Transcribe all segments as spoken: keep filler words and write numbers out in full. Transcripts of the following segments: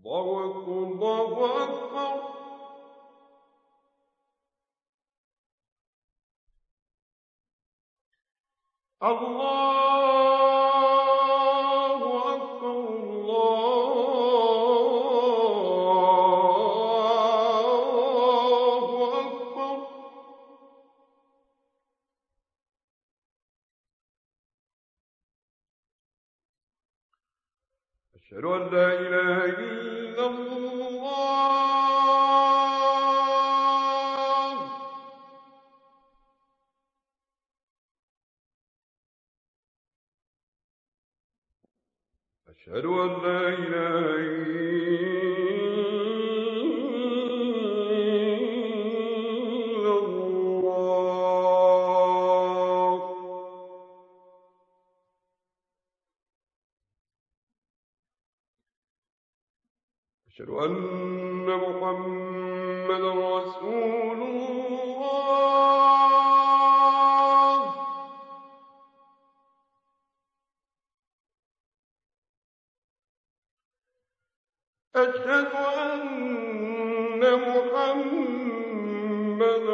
الله أكبر. الله أكبر. الله أكبر. أشهد أن لا إله إلا الله. أشهد أن لا إله إلا الله. أشهد أن محمدا رسول الله. أشهد أن محمدا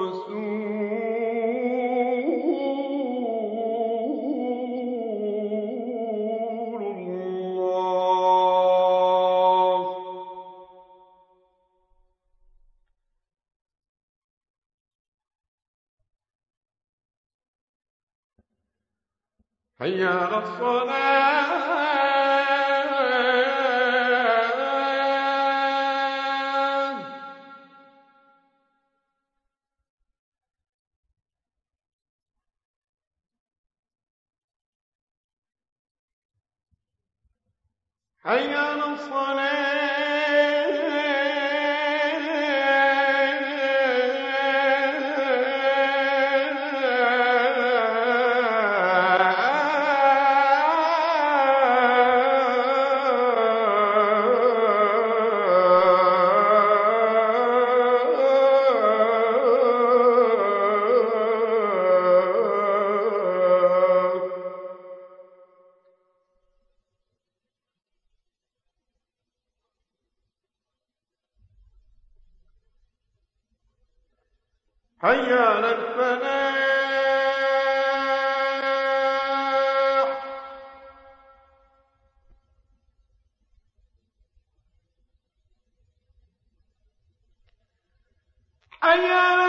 رسول الله. حي على الصلاة. حي على الصلاة. حي على الفلاح. حي على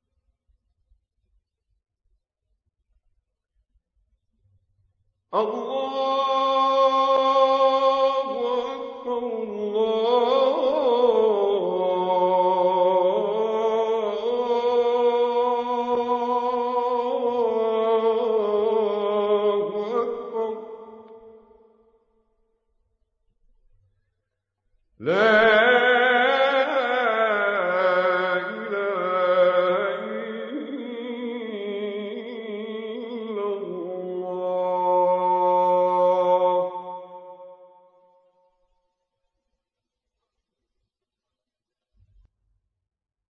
الفلاح. الله